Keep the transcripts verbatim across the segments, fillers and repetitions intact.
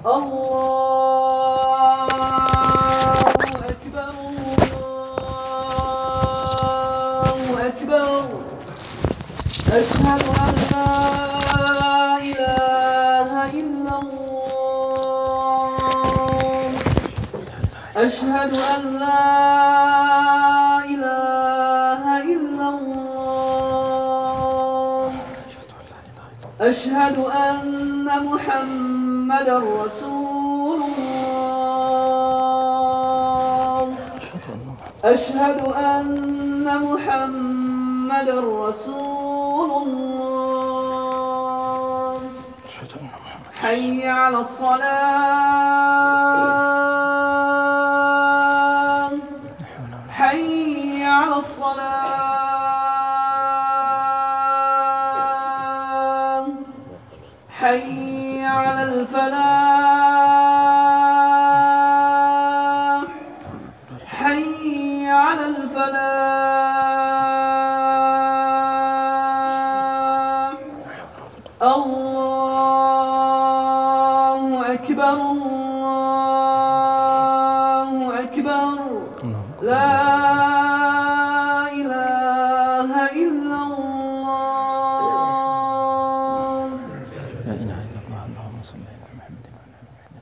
الله أكبر الله أكبر أشهد أن لا إله إلا الله أشهد أن لا إله إلا الله أشهد أن محمدًا رسول الله أشهد أن محمدًا رسول الله حي على الصلاة حي على الصلاة حي على الفلاح حي على الفلاح الله أكبر الله أكبر لا إله إلا الله لا إله إلا الله اللهم صل على محمد وعلى آل محمد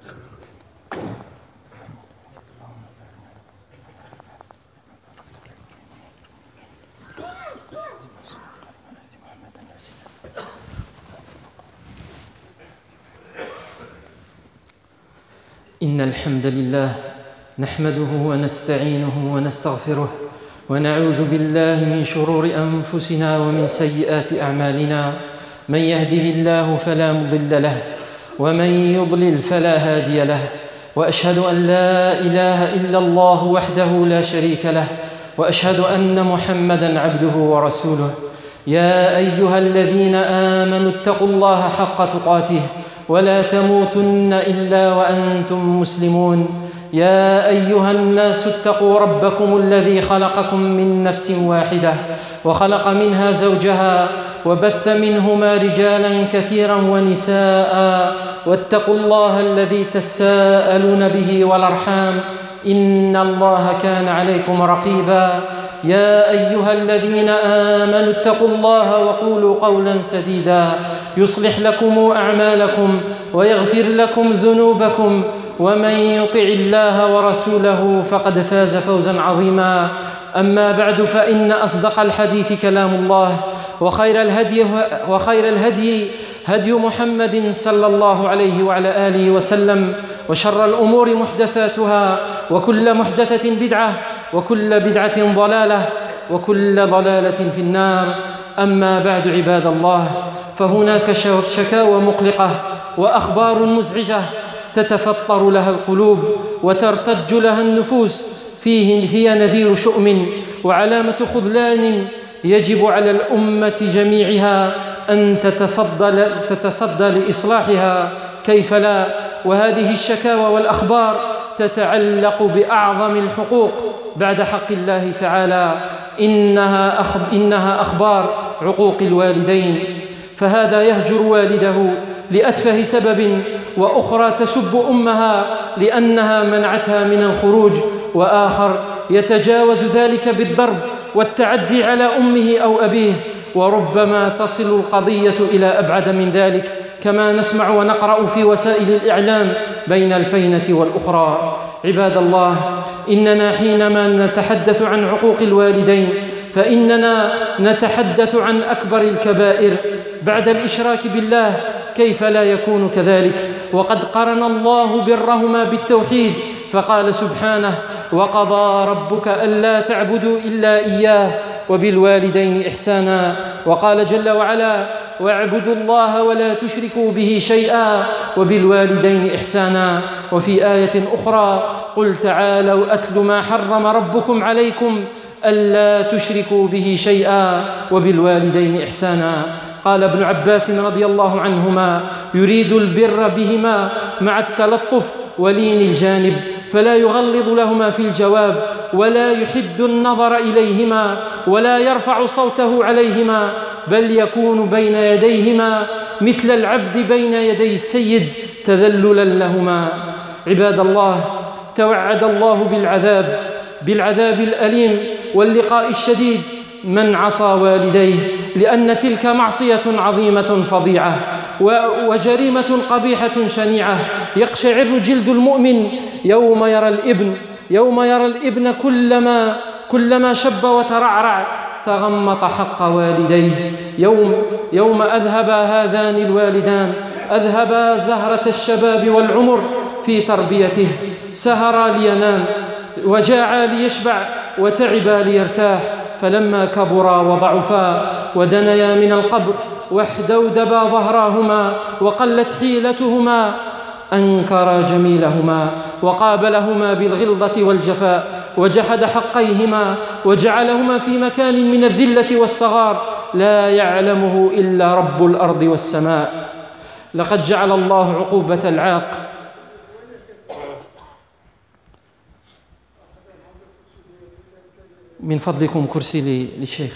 إن الحمد لله نحمده ونستعينه ونستغفره ونعوذ بالله من شرور أنفسنا ومن سيئات أعمالنا من يهده الله فلا مضل له ومن يضلل فلا هادي له وأشهد أن لا إله إلا الله وحده لا شريك له وأشهد أن محمدًا عبده ورسوله يا أيها الذين آمنوا اتقوا الله حق تقاته ولا تموتن إلا وأنتم مسلمون يا أيها الناس اتقوا ربكم الذي خلقكم من نفس واحدة وخلق منها زوجها وبث منهما رجالا كثيرا ونساء واتقوا الله الذي تساءلون به والأرحام إن الله كان عليكم رقيبا يا أيها الذين آمنوا اتقوا الله وقولوا قولا سديدا يصلح لكم أعمالكم ويغفر لكم ذنوبكم ومن يطع الله ورسوله فقد فاز فوزا عظيما أما بعد فإن أصدق الحديث كلام الله وخير الهدي وخير الهدي هدي محمد صلى الله عليه وعلى آله وسلم وشر الأمور محدثاتها وكل محدثة بدعة وكل بدعة ضلالة وكل ضلالة في النار أما بعد عباد الله فهناك شكاوى مقلقة وأخبار مزعجة تتفطر لها القلوب وترتج لها النفوس فيه هي نذير شؤم وعلامة خذلان يجب على الأمة جميعها أن تتصدى, تتصدى لإصلاحها كيف لا وهذه الشكاوى والأخبار تتعلق بأعظم الحقوق بعد حق الله تعالى إنها, أخب إنها أخبار عقوق الوالدين فهذا يهجر والده لأتفه سبب وأخرى تسب أمها لأنها منعتها من الخروج وآخر يتجاوز ذلك بالضرب والتعدي على أمه أو أبيه وربما تصل القضية إلى أبعد من ذلك كما نسمع ونقرأ في وسائل الإعلام بين الفينة والأخرى عباد الله إننا حينما نتحدث عن عقوق الوالدين فإننا نتحدث عن أكبر الكبائر بعد الإشراك بالله كيف لا يكون كذلك وقد قرن الله برهما بالتوحيد فقال سبحانه وقضى ربك ألا تعبدوا إلا إياه وبالوالدين إحسانا وقال جل وعلا واعبدوا الله ولا تشركوا به شيئا وبالوالدين إحسانا وفي آية أخرى قل تعالوا أتل ما حرم ربكم عليكم ألا تشركوا به شيئا وبالوالدين إحسانا قال ابن عباس رضي الله عنهما يريد البر بهما مع التلطف ولين الجانب فلا يغلظ لهما في الجواب ولا يحد النظر إليهما ولا يرفع صوته عليهما بل يكون بين يديهما مثل العبد بين يدي السيد تذللا لهما. عباد الله، توعد الله بالعذاب بالعذاب الأليم واللقاء الشديد من عصى والديه، لأن تلك معصية عظيمة فظيعة وجريمة قبيحة شنيعة. يقشعر جلد المؤمن يوم يرى الابن يوم يرى الابن كلما كلما شب وترعرع تغمط حق والديه. يوم يوم أذهب هذان الوالدان أذهبا زهرة الشباب والعمر في تربيته، سهرا لينام وجاعا ليشبع وتعبا ليرتاح، فلما كبرا وضعفا ودنيا من القبر واحدودبا ظهراهما وقلت حيلتهما أنكرا جميلهما وقابلهما بالغلظة والجفاء وجحد حقيهما وجعلهما في مكان من الذلة والصغار لا يعلمه إلا رب الأرض والسماء. لقد جعل الله عقوبة العاق من فضلكم كرسي للشيخ.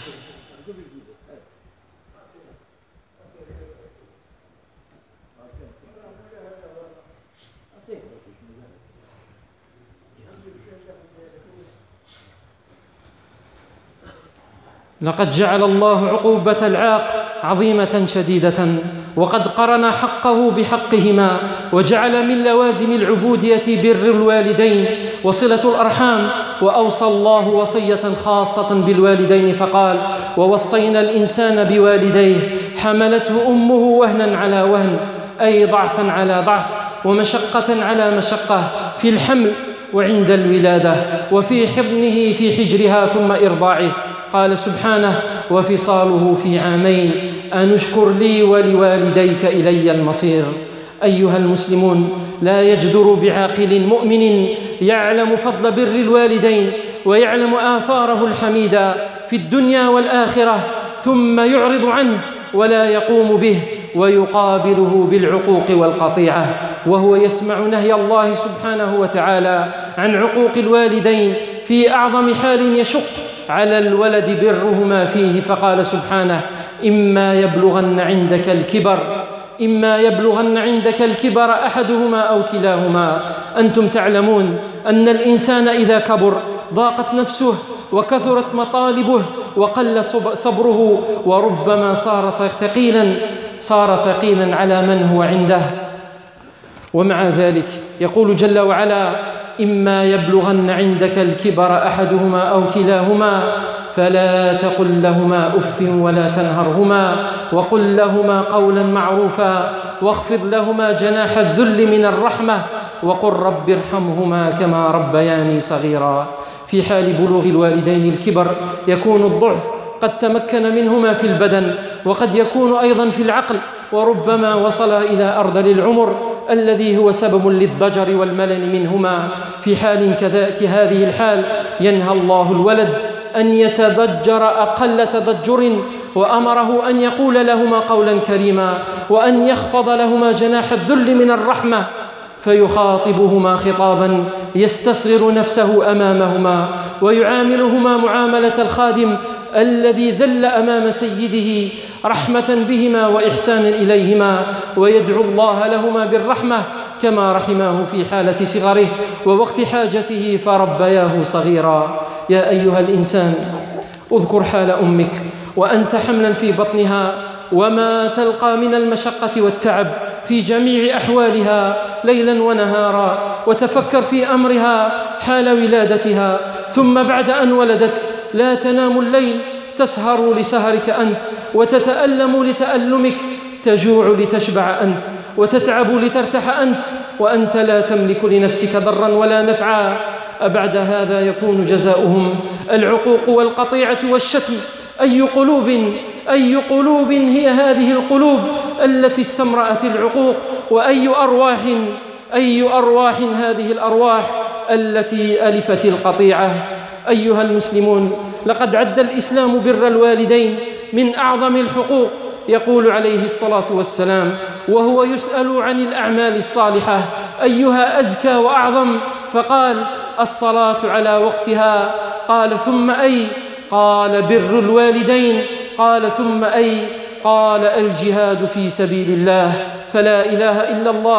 لقد جعل الله عقوبة العاق عظيمة شديدة، وقد قرن حقه بحقهما وجعل من لوازم العبودية بر الوالدين وصلة الأرحام. وأوصى الله وصية خاصة بالوالدين فقال: ووصينا الإنسان بوالديه حملته أمه وهنا على وهن، أي ضعفا على ضعف ومشقة على مشقة في الحمل وعند الولادة وفي حضنه في حجرها ثم إرضاعه. قال سبحانه: وفصاله في عامين أن اشكر لي ولوالديك إلي المصير. أيها المسلمون، لا يجدر بعاقل مؤمن يعلم فضل بر الوالدين ويعلم آثاره الحميدة في الدنيا والآخرة ثم يعرض عنه ولا يقوم به ويقابله بالعقوق والقطيعة، وهو يسمع نهي الله سبحانه وتعالى عن عقوق الوالدين في أعظم حال يشق على الولد برهما فيه. فقال سبحانه: إما يبلغن عندك الكبر إما يبلغن عندك الكبر أحدهما أو كلاهما. أنتم تعلمون أن الإنسان إذا كبر ضاقت نفسه وكثرت مطالبه وقل صبره، وربما صار ثقيلا صار ثقيلا على من هو عنده. ومع ذلك يقول جل وعلا: إما يبلغن عندك الكبر أحدهما أو كلاهما فلا تقل لهما أف ولا تنهرهما وقل لهما قولا معروفا واخفض لهما جناح الذل من الرحمة وقل رب ارحمهما كما ربياني صغيرا. في حال بلوغ الوالدين الكبر يكون الضعف قد تمكن منهما في البدن وقد يكون أيضا في العقل، وربما وصل إلى أرذل العمر الذي هو سبب للضجر والملل منهما. في حال كذلك هذه الحال ينهى الله الولد أن يتضجر أقل تضجر، وأمره أن يقول لهما قولا كريما وأن يخفض لهما جناح الذل من الرحمة، فيخاطبهما خطابا يستصغر نفسه أمامهما ويعاملهما معاملة الخادم الذي ذل أمام سيده رحمة بهما وإحسانا إليهما، ويدعو الله لهما بالرحمة كما رحماه في حالة صغره ووقت حاجته فربياه صغيرا. يا أيها الإنسان، اذكر حال أمك وأنت حملا في بطنها وما تلقى من المشقة والتعب في جميع أحوالها ليلا ونهارا، وتفكر في أمرها حال ولادتها، ثم بعد أن ولدتك لا تنام الليل، تسهر لسهرك أنت وتتألم لتألمك، تجوع لتشبع أنت وتتعب لترتاح أنت، وأنت لا تملك لنفسك ضرا ولا نفعا. أبعد هذا يكون جزاؤهم العقوق والقطيعة والشتم. أي قلوب أي قلوب هي هذه القلوب التي استمرأت العقوق، وأي أرواح أي أرواح هذه الأرواح التي ألفت القطيعة. أيها المسلمون، لقد عد الإسلام بر الوالدين من أعظم الحقوق. يقول عليه الصلاة والسلام وهو يسأل عن الأعمال الصالحة: أيها أزكى وأعظم؟ فقال: الصلاة على وقتها. قال: ثم أي؟ قال: بر الوالدين. قال: ثم أي؟ قال: الجهاد في سبيل الله. فلا إله إلا الله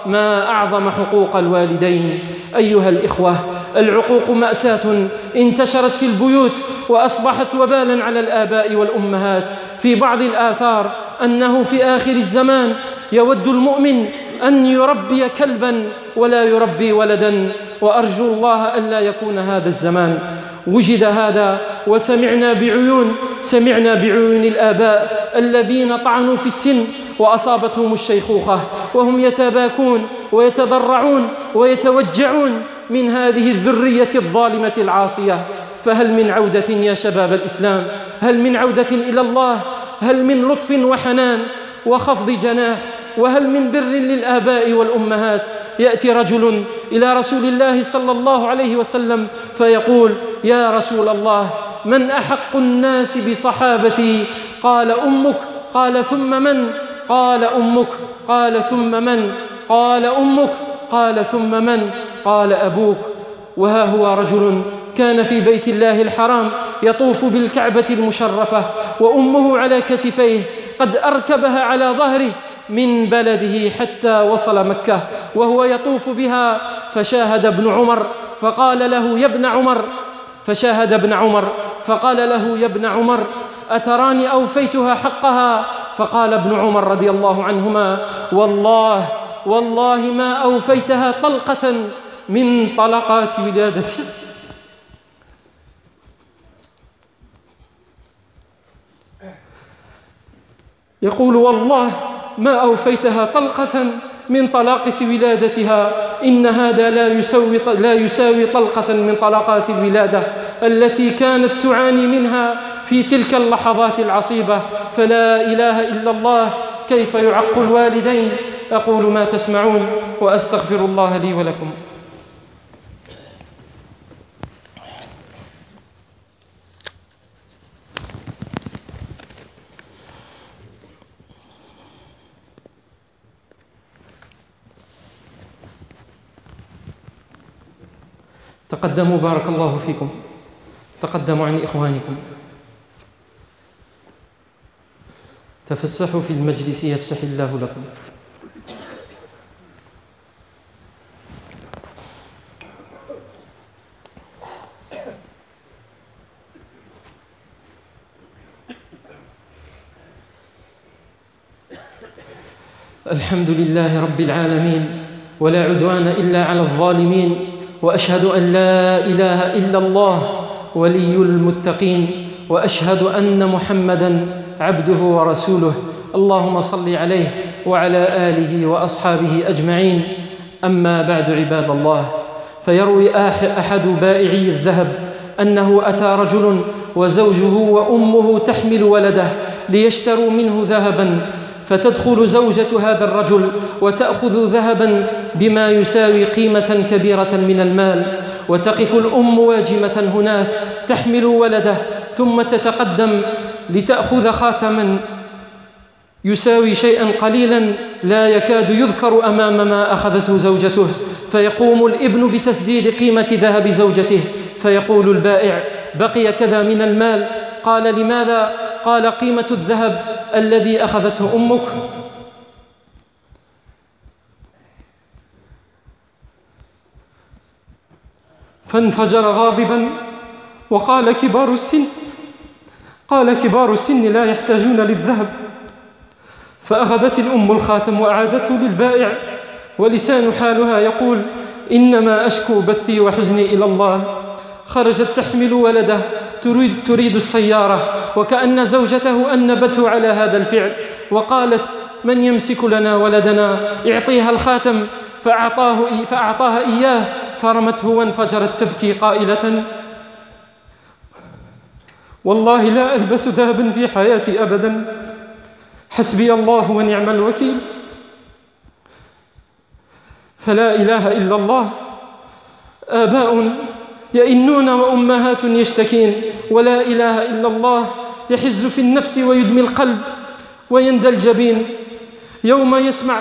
ما أعظم حقوق الوالدين. أيها الإخوة، العقوق مأساة انتشرت في البيوت وأصبحت وبالا على الآباء والأمهات. في بعض الآثار أنه في آخر الزمان يود المؤمن أن يربي كلبا ولا يربي ولدا، وأرجو الله ألا يكون هذا الزمان. وجد هذا وسمعنا بعيون سمعنا بعيون الآباء الذين طعنوا في السن وأصابتهم الشيخوخة وهم يتباكون ويتضرعون ويتوجعون من هذه الذرية الظالمة العاصية. فهل من عودة يا شباب الإسلام؟ هل من عودة إلى الله؟ هل من لطف وحنان وخفض جناح؟ وهل من بر للآباء والأمهات؟ يأتي رجل إلى رسول الله صلى الله عليه وسلم فيقول: يا رسول الله، من أحق الناس بصحابتي؟ قال: أمك. قال: ثم من؟ قال: أمك. قال: ثم من؟ قال: أمك. قال: ثم من؟ قال: أبوك. وها هو رجل كان في بيت الله الحرام يطوف بالكعبة المشرفة وأمه على كتفيه قد أركبها على ظهره من بلده حتى وصل مكة وهو يطوف بها، فشاهد ابن عمر فقال له: يا ابن عمر فشاهد ابن عمر فقال له: يا ابن عمر، أتراني أوفيتها حقها؟ فقال ابن عمر رضي الله عنهما: والله والله ما أوفيتها طلقة من طلقات ولادتي. يقول: والله ما أوفيتها طلقة من طلاقة ولادتها. إن هذا لا يساوي لا يساوي طلقة من طلقات الولادة التي كانت تعاني منها في تلك اللحظات العصيبة. فلا إله إلا الله، كيف يعق الوالدين؟ أقول ما تسمعون وأستغفر الله لي ولكم. تقدموا بارك الله فيكم، تقدموا عن إخوانكم، تفسحوا في المجلس يفسح الله لكم. الحمد لله رب العالمين، ولا عدوان إلا على الظالمين، وأشهد أن لا إله إلا الله ولي المتقين، وأشهد أن محمدًا عبده ورسوله. اللهم صل عليه وعلى آله وأصحابه أجمعين. أما بعد، عباد الله، فيروي أحد بائعي الذهب أنه أتى رجل وزوجه وأمه تحمل ولده ليشتروا منه ذهبًا، فتدخل زوجة هذا الرجل وتأخذ ذهبا بما يساوي قيمة كبيرة من المال، وتقف الأم واجمة هناك تحمل ولده، ثم تتقدم لتأخذ خاتما يساوي شيئا قليلا لا يكاد يذكر أمام ما أخذته زوجته. فيقوم الابن بتسديد قيمة ذهب زوجته، فيقول البائع: بقي كذا من المال. قال: لماذا؟ قال: قيمة الذهب الذي أخذته أمك. فانفجر غاضبا وقال: كبار السن قال كبار السن لا يحتاجون للذهب. فأخذت الأم الخاتم وأعادته للبائع، ولسان حالها يقول: إنما أشكو بثي وحزني إلى الله. خرجت تحمل ولده تريد, تريد السيارة، وكأن زوجته أنبته على هذا الفعل، وقالت: من يمسك لنا ولدنا؟ اعطيها الخاتم. فأعطاه فأعطاها إياه، فرمته وانفجرت تبكي قائلة: والله لا ألبس ذهبا في حياتي أبدا، حسبي الله ونعم الوكيل. فلا إله إلا الله، آباء يئنون وأمهات يشتكين، ولا إله إلا الله يحز في النفس ويدمي القلب ويندى الجبين. يوم يسمع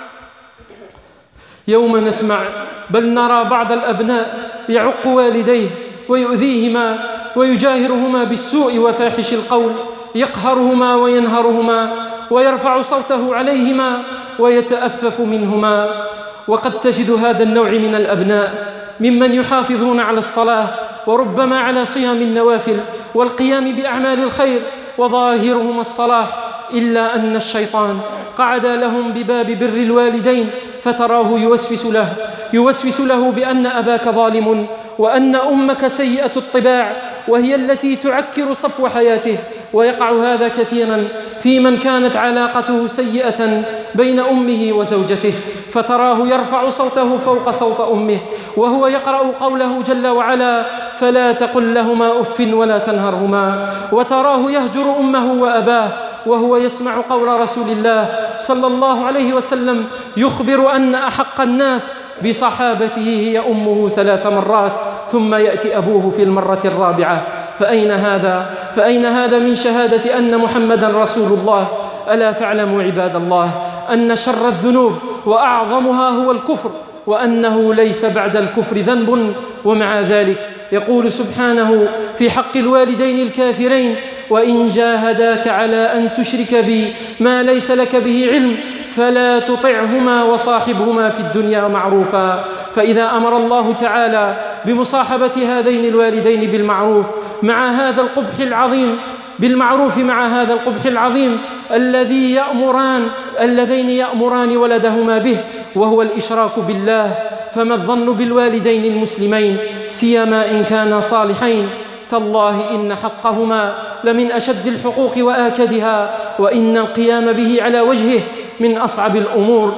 يوم نسمع بل نرى بعض الأبناء يعق والديه ويؤذيهما ويجاهرهما بالسوء وفاحش القول، يقهرهما وينهرهما ويرفع صوته عليهما ويتأفف منهما. وقد تجد هذا النوع من الأبناء ممن يحافظون على الصلاة وربما على صيام النوافل والقيام بأعمال الخير وظاهرهم الصلاح، إلا أن الشيطان قعد لهم بباب بر الوالدين فتراه يوسوس له يوسوس له بأن أباك ظالم، وأن أمك سيئة الطباع وهي التي تعكر صفو حياته. ويقع هذا كثيرا في من كانت علاقته سيئة بين أمه وزوجته، فتراه يرفع صوته فوق صوت أمه وهو يقرأ قوله جل وعلا: فلا تقل لهما أف ولا تنهرهما. وتراه يهجر أمه وأباه وهو يسمع قول رسول الله صلى الله عليه وسلم يخبر أن أحق الناس بصحابته هي أمه ثلاث مرات ثم يأتي أبوه في المرة الرابعة. فأين هذا؟ فأين هذا من شهادة أن محمدا رسول الله؟ ألا فاعلموا عباد الله أن شر الذنوب وأعظمها هو الكفر، وأنه ليس بعد الكفر ذنب. ومع ذلك يقول سبحانه في حق الوالدين الكافرين: وإن جاهداك على أن تشرك بي ما ليس لك به علم فلا تطعهما وصاحبهما في الدنيا معروفا. فإذا أمر الله تعالى بمصاحبة هذين الوالدين بالمعروف مع هذا القبح العظيم بالمعروف مع هذا القبح العظيم الذي يأمران اللذين يأمران ولدهما به وهو الإشراك بالله، فما الظن بالوالدين المسلمين سيما إن كانا صالحين؟ تالله إن حقهما لمن أشد الحقوق وآكدها، وإن القيام به على وجهه من أصعب الأمور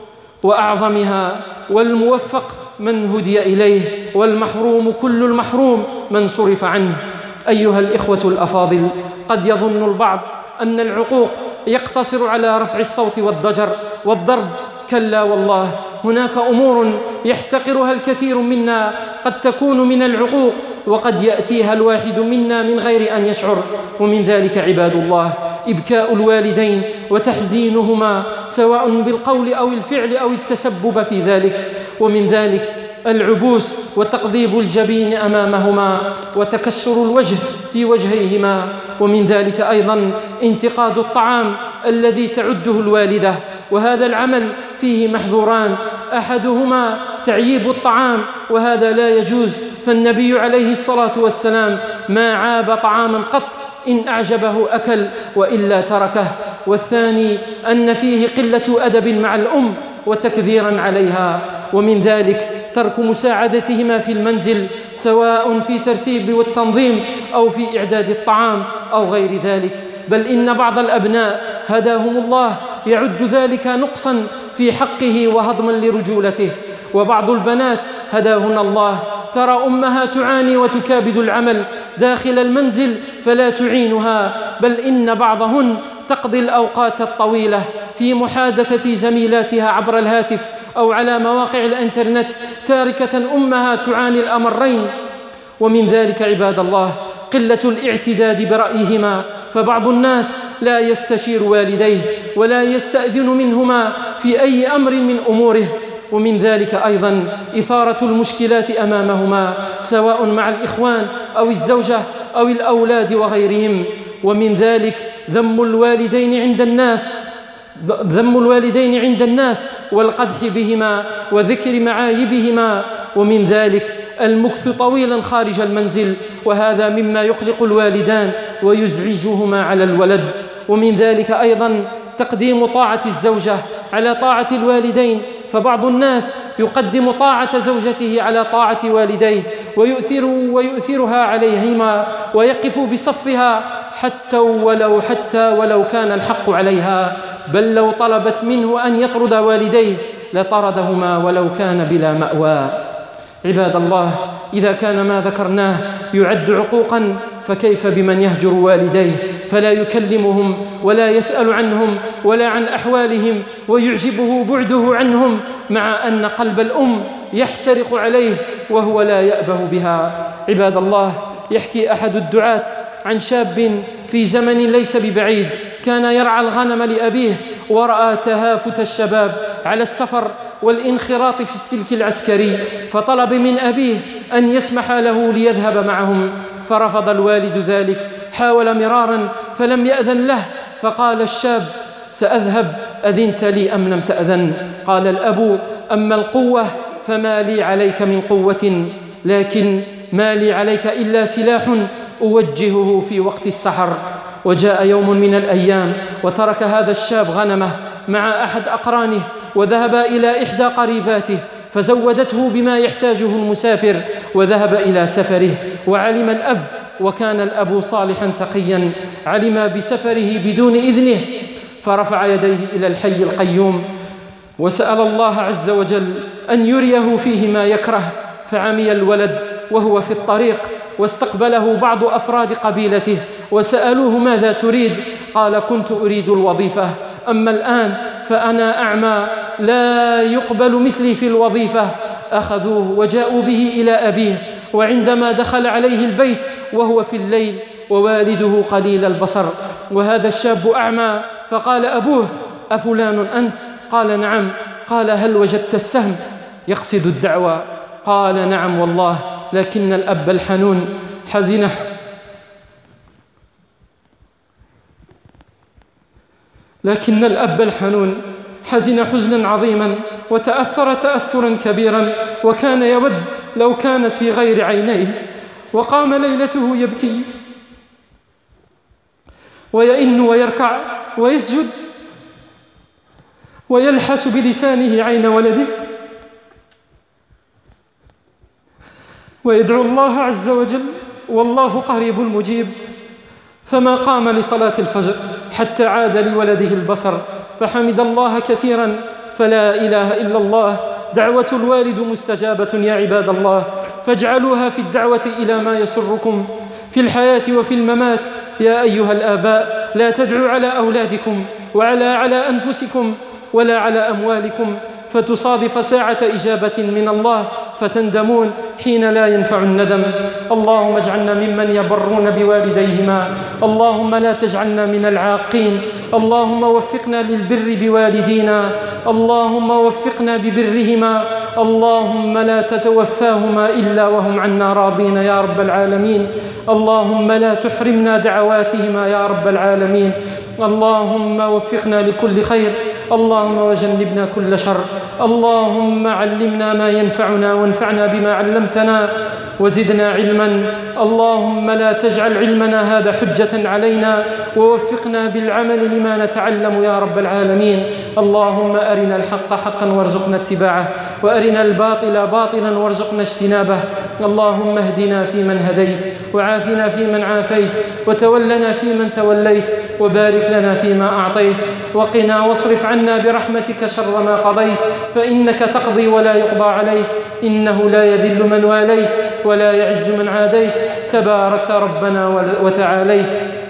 وأعظمها. والموفق من هدي إليه، والمحروم كل المحروم من صرف عنه. أيها الإخوة الأفاضل، قد يظن البعض أن العقوق يقتصر على رفع الصوت والضجر والضرب. كلا والله، هناك أمور يحتقرها الكثير منا قد تكون من العقوق، وقد يأتيها الواحد منا من غير أن يشعر. ومن ذلك عباد الله إبكاء الوالدين وتحزينهما سواء بالقول أو الفعل أو التسبب في ذلك. ومن ذلك العبوس وتقضيب الجبين أمامهما وتكسر الوجه في وجهيهما. ومن ذلك أيضا انتقاد الطعام الذي تعده الوالدة، وهذا العمل فيه محظوران: أحدهما تعييب الطعام، وهذا لا يجوز، فالنبي عليه الصلاة والسلام ما عاب طعاما قط، إن أعجبه أكل وإلا تركه. والثاني أن فيه قلة أدب مع الأم وتكذيرا عليها. ومن ذلك ترك مساعدتهما في المنزل سواء في ترتيب والتنظيم أو في إعداد الطعام أو غير ذلك، بل إن بعض الأبناء هداهم الله يعد ذلك نقصا في حقه وهضما لرجولته. وبعض البنات هداهن الله ترى أمها تعاني وتكابد العمل داخل المنزل فلا تعينها، بل إن بعضهن تقضي الأوقات الطويلة في محادثة زميلاتها عبر الهاتف أو على مواقع الإنترنت تاركة أمها تعاني الأمرين. ومن ذلك عباد الله قلة الاعتداد برأيهما، فبعض الناس لا يستشير والديه ولا يستأذن منهما في أي أمر من أموره. ومن ذلك أيضا إثارة المشكلات أمامهما سواء مع الإخوان أو الزوجة أو الأولاد وغيرهم. ومن ذلك ذم الوالدين عند الناس ذم الوالدين عند الناس والقدح بهما وذكر معايبهما. ومن ذلك المكث طويلا خارج المنزل، وهذا مما يقلق الوالدان ويزعجهما على الولد. ومن ذلك أيضا تقديم طاعة الزوجة على طاعة الوالدين، فبعض الناس يقدم طاعة زوجته على طاعة والديه ويؤثر ويؤثرها عليهما ويقف بصفها حتى ولو حتى ولو كان الحق عليها، بل لو طلبت منه أن يطرد والديه لطردهما ولو كان بلا مأوى. عباد الله، إذا كان ما ذكرناه يعد عقوقا فكيف بمن يهجر والديه فلا يكلمهم ولا يسأل عنهم ولا عن أحوالهم ويعجبه بعده عنهم، مع أن قلب الأم يحترق عليه وهو لا يأبه بها. عباد الله، يحكي أحد الدعاة عن شاب في زمن ليس ببعيد كان يرعى الغنم لأبيه، ورأى تهافت الشباب على السفر والانخراط في السلك العسكري، فطلب من أبيه أن يسمح له ليذهب معهم، فرفض الوالد ذلك، حاول مرارا فلم يأذن له، فقال الشاب: سأذهب، أذنت لي أم لم تأذن؟ قال الأب: أما القوة فما لي عليك من قوة، لكن ما لي عليك إلا سلاح أوجهه في وقت السحر. وجاء يوم من الأيام وترك هذا الشاب غنمه مع أحد أقرانه وذهب إلى إحدى قريباته فزودته بما يحتاجه المسافر وذهب إلى سفره. وعلم الأب، وكان الأب صالحا تقيا، علم بسفره بدون إذنه فرفع يديه إلى الحي القيوم وسأل الله عز وجل أن يريه فيه ما يكره. فعمي الولد وهو في الطريق واستقبله بعض أفراد قبيلته وسألوه ماذا تريد؟ قال كنت أريد الوظيفة، أما الآن فأنا أعمى لا يقبل مثلي في الوظيفة. أخذوه وجاءوا به إلى أبيه، وعندما دخل عليه البيت وهو في الليل ووالده قليل البصر وهذا الشاب أعمى، فقال أبوه أفلان أنت؟ قال نعم. قال هل وجدت السهم؟ يقصد الدعوة. قال نعم والله، لكن الأب الحنون حزن لكن الأب الحنون حزن حزنا عظيما وتأثر تأثرا كبيرا، وكان يود لو كانت في غير عينيه. وقام ليلته يبكي ويئن ويركع ويسجد ويلحس بلسانه عين ولده ويدعو الله عز وجل، والله قريب مجيب. فما قام لصلاة الفجر حتى عاد لولده البصر، فحمد الله كثيرا. فلا إله إلا الله، دعوة الوالد مستجابة يا عباد الله، فاجعلوها في الدعوة إلى ما يسركم في الحياة وفي الممات. يا أيها الآباء لا تدعوا على أولادكم وعلى على أنفسكم ولا على أموالكم فتصادف ساعة إجابة من الله فتندمون حين لا ينفع الندم. اللهم اجعلنا ممن يبرون بوالديهما، اللهم لا تجعلنا من العاقين. اللهم وفقنا للبر بوالدينا، اللهم وفقنا ببرهما، اللهم لا تتوفاهما إلا وهم عنا راضين يا رب العالمين. اللهم لا تحرمنا دعواتهما يا رب العالمين. اللهم وفقنا لكل خير، اللهم وجنبنا كل شر. اللهم علمنا ما ينفعنا وانفعنا بما علمتنا وزدنا علما. اللهم لا تجعل علمنا هذا حجة علينا، ووفقنا بالعمل لما نتعلم يا رب العالمين. اللهم أرنا الحق حقا وارزقنا اتباعه، وأرنا الباطل باطلا وارزقنا اجتنابه. اللهم اهدنا فيمن هديت، وعافنا فيمن عافيت، وتولنا فيمن توليت، وبارك لنا فيما أعطيت، وقنا واصرف عنا برحمتك شر ما قضيت، فإنك تقضي ولا يقضى عليك، إنه لا يذل من واليت ولا يعز من عاديت، تباركت ربنا وتعاليت.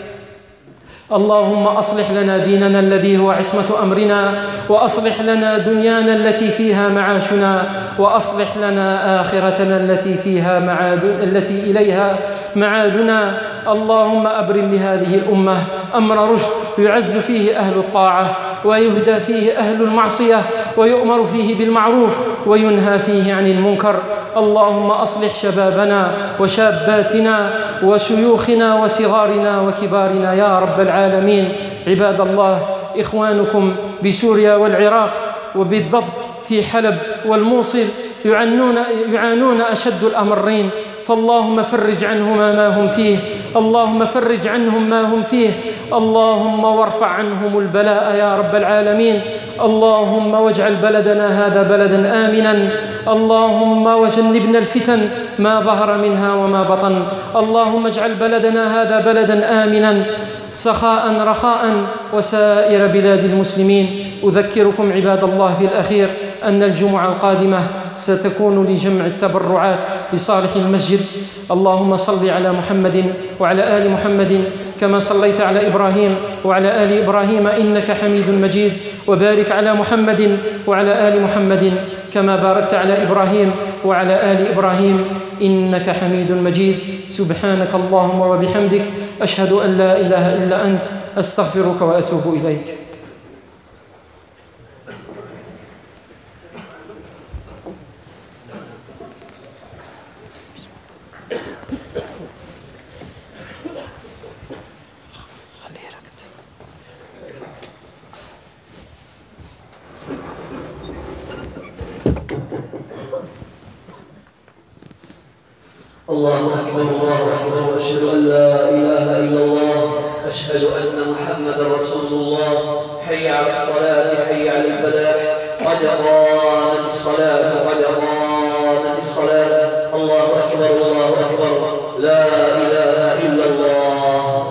اللهم أصلح لنا ديننا الذي هو عصمة أمرنا، وأصلح لنا دنيانا التي فيها معاشنا، وأصلح لنا آخرتنا التي فيها معاد التي إليها معادنا. اللهم أبرم لهذه الأمة أمر رشد يعز فيه أهل الطاعة ويهدى فيه أهل المعصية، ويؤمر فيه بالمعروف وينهى فيه عن المنكر. اللهم أصلح شبابنا وشاباتنا وشيوخنا وصغارنا وكبارنا يا رب العالمين. عباد الله، إخوانكم بسوريا والعراق وبالضبط في حلب والموصل يعانون, يعانون أشد الأمرين، فاللهم فرج عنهما ما هم فيه، اللهم فرج عنهم ما هم فيه، اللهم وارفع عنهم البلاء يا رب العالمين. اللهم واجعل بلدنا هذا بلدا آمنا، اللهم وجنبنا الفتن ما ظهر منها وما بطن. اللهم اجعل بلدنا هذا بلدا آمنا سخاء رخاء وسائر بلاد المسلمين. أذكركم عباد الله في الأخير أن الجمعة القادمة ستكون لجمع التبرعات لصالح المسجد. اللهم صل على محمد وعلى آل محمد كما صليت على إبراهيم وعلى آل إبراهيم إنك حميد مجيد، وبارك على محمد وعلى آل محمد كما باركت على إبراهيم وعلى آل إبراهيم إنك حميد مجيد. سبحانك اللهم وبحمدك، أشهد أن لا إله إلا أنت، أستغفرك وأتوب إليك. الله أكبر الله أكبر. أشهد أن لا إله إلا الله. أشهد أن محمدا رسول الله. حي على الصلاة حي على الفلاح. قد قامت الصلاة قد قامت الصلاة. الله أكبر الله أكبر. لا إله إلا الله.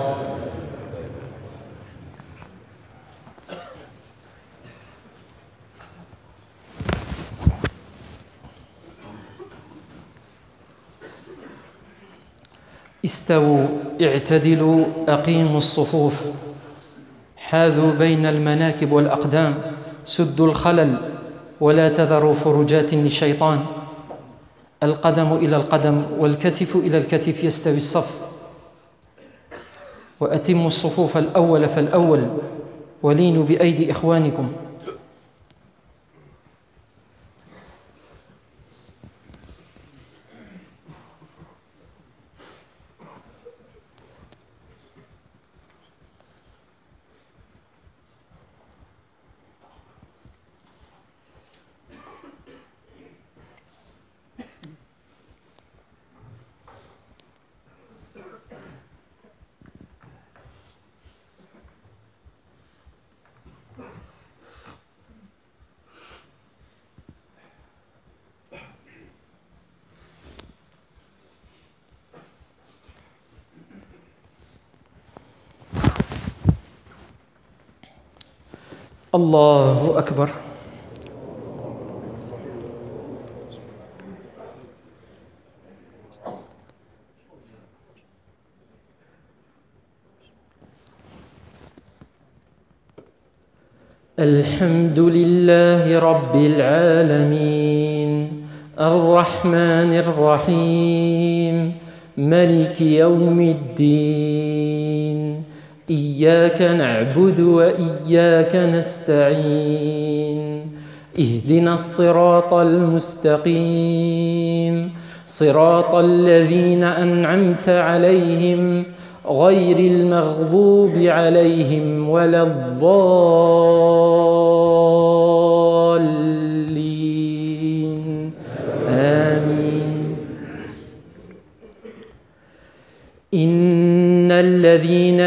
استووا اعتدلوا أقيموا الصفوف حاذوا بين المناكب والأقدام سدوا الخلل ولا تذروا فرجات للشيطان. القدم إلى القدم والكتف إلى الكتف يستوي الصف. وأتموا الصفوف الأول فالأول ولينوا بأيدي إخوانكم. الله أكبر. الحمد لله رب العالمين الرحمن الرحيم ملك يوم الدين. إياك نعبد وإياك نستعين. اهدنا الصراط المستقيم صراط الذين أنعمت عليهم غير المغضوب عليهم ولا الضالين آمين. إن الذين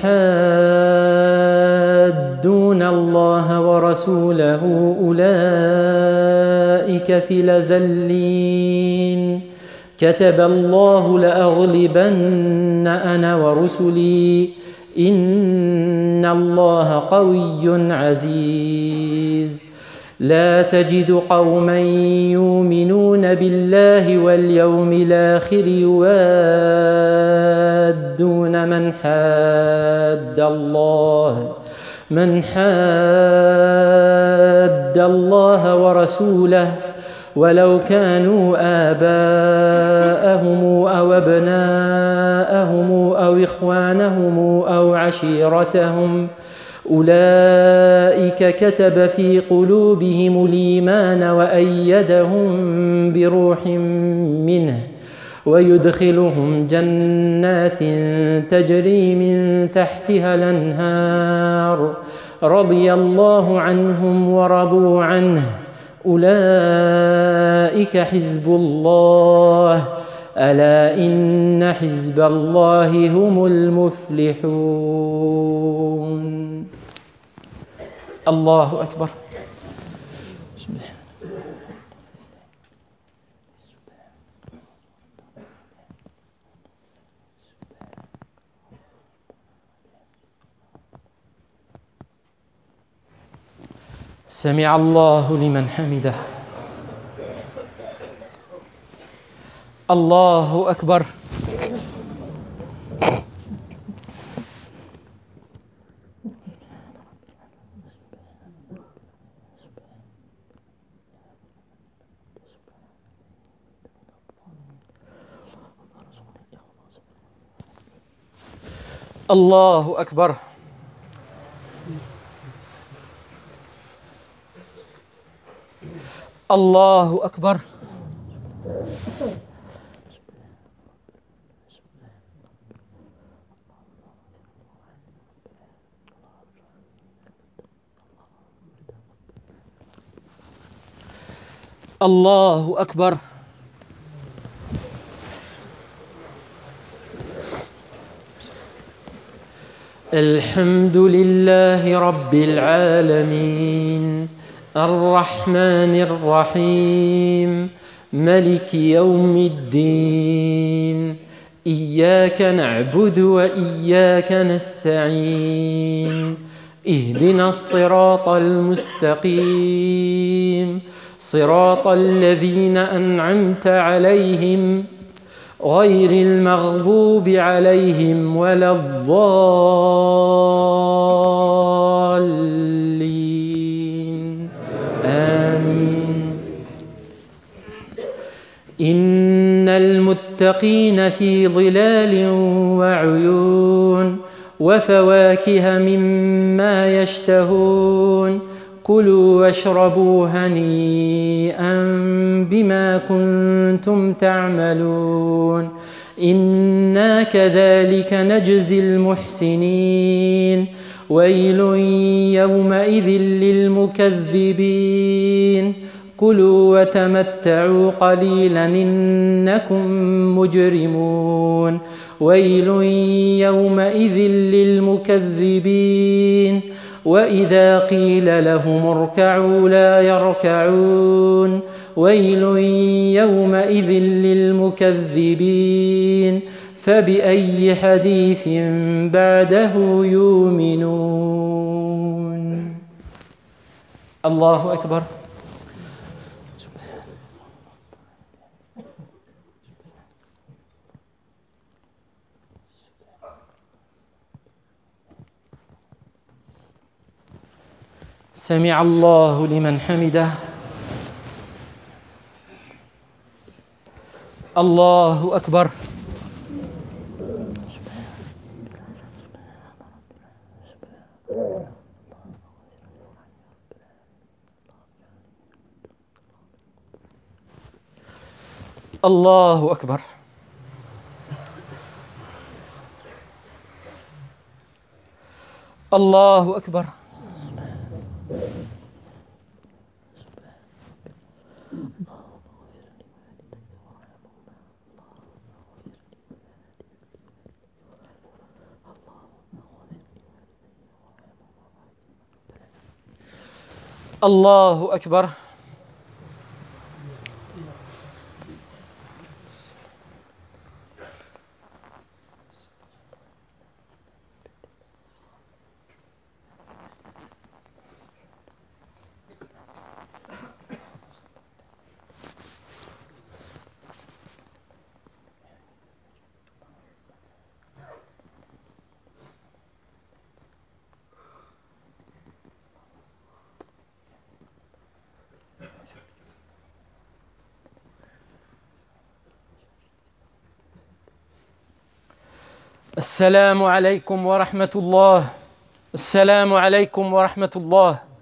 يحادون الله ورسوله أولئك في الأذلين. كتب الله لأغلبن أنا ورسلي إن الله قوي عزيز. لا تجد قوما يؤمنون بالله واليوم الآخر يوادون من حاد الله من حاد الله ورسوله ولو كانوا آباءهم أو أبناءهم أو إخوانهم أو عشيرتهم أولئك كتب في قلوبهم الإيمان وأيدهم بروح منه ويدخلهم جنات تجري من تحتها الأنهار رضي الله عنهم ورضوا عنه. أولئك حزب الله ألا إن حزب الله هم المفلحون. الله أكبر. سمع الله لمن حمده. الله أكبر. الله أكبر. الله أكبر. الله أكبر. الحمد لله رب العالمين الرحمن الرحيم ملك يوم الدين إياك نعبد وإياك نستعين اهدنا الصراط المستقيم صراط الذين أنعمت عليهم غير المغضوب عليهم ولا الضالين آمين. إن المتقين في ظلال وعيون وفواكه مما يشتهون كلوا واشربوا هنيئا بما كنتم تعملون إنا كذلك نجزي المحسنين ويل يومئذ للمكذبين كلوا وتمتعوا قليلا إنكم مجرمون ويل يومئذ للمكذبين وإذا قيل لهم اركعوا لا يركعون ويل يومئذ للمكذبين فبأي حديث بعده يؤمنون. الله أكبر. سمع الله لمن حمده. الله أكبر. الله أكبر. الله أكبر. الله أكبر. السلام عليكم ورحمة الله. السلام عليكم ورحمة الله.